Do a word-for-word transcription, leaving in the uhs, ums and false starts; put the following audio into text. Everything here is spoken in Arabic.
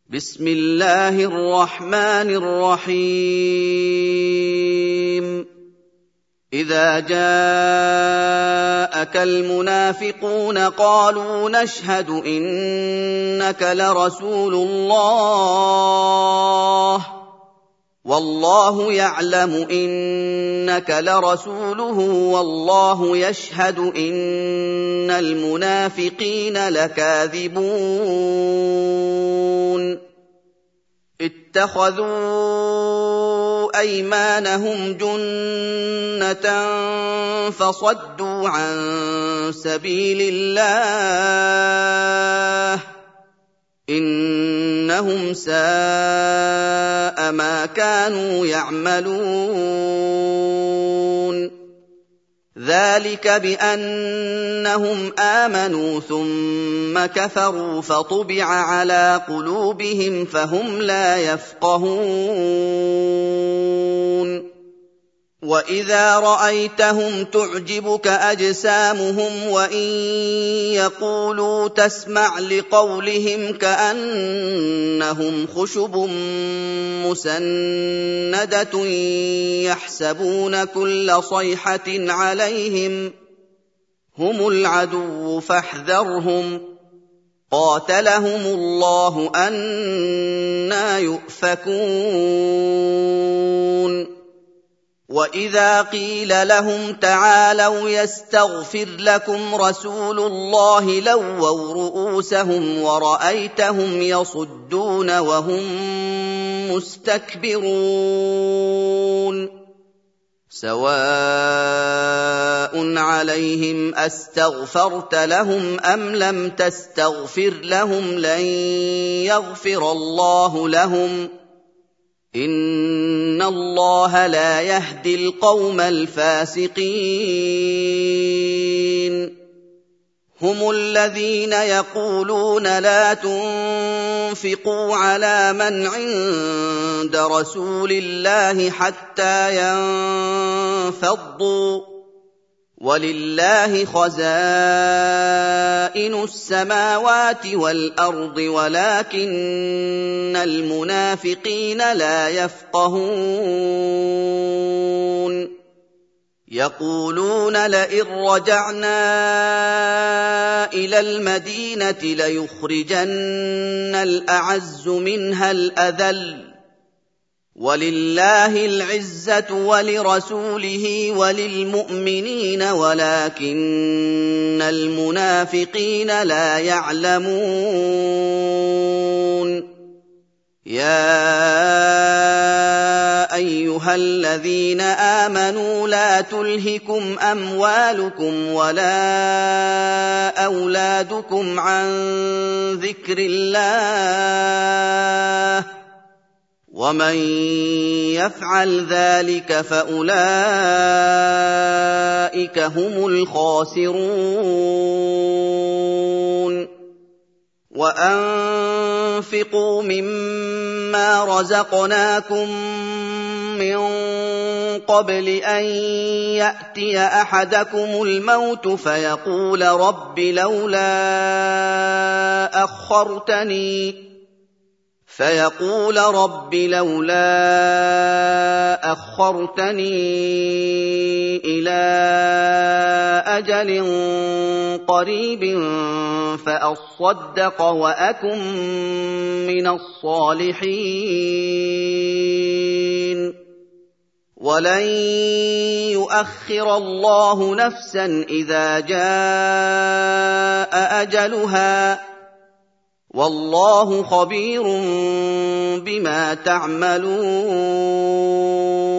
بسم الله الرحمن الرحيم إذا جاءك المنافقون قالوا نشهد إنك لرسول الله والله يعلم إنك لرسوله والله يشهد إن المنافقين لكاذبون اتخذوا أيمانهم جنة فصدوا عن سبيل الله إنهم ساء ما كانوا يعملون ذلك بأنهم آمنوا ثم كفروا فطبع على قلوبهم فهم لا يفقهون وإذا رأيتهم تعجبك أجسامهم وإن يقولوا تسمع لقولهم كأنهم خشب مسندة يحسبون كل صيحة عليهم هم العدو فاحذرهم قاتلهم الله أنى يؤفكون وإذا قيل لهم تعالوا يستغفر لكم رسول الله لووا رؤوسهم ورأيتهم يصدون وهم مستكبرون سواء عليهم أستغفرت لهم أم لم تستغفر لهم لن يغفر الله لهم إن الله لا يهدي القوم الفاسقين هم الذين يقولون لا تنفقوا على من عند رسول الله حتى ينفضوا ولله خزائن السماوات والأرض ولكن المنافقين لا يفقهون يقولون لئن رجعنا إلى المدينة ليخرجن الأعز منها الأذل ولله العزة ولرسوله وللمؤمنين ولكن المنافقين لا يعلمون يا أيها الذين آمنوا لا تلهكم أموالكم ولا أولادكم عن ذكر الله ومن يفعل ذلك فأولئك هم الخاسرون وأنفقوا مما رزقناكم من قبل أن يأتي أحدكم الموت فيقول رب لولا أخرتني فيقول رب لولا أخرتني إلى أجل قريب فأصدق وأكن من الصالحين ولن يؤخر الله نفسا إذا جاء أجلها والله خبير بما تعملون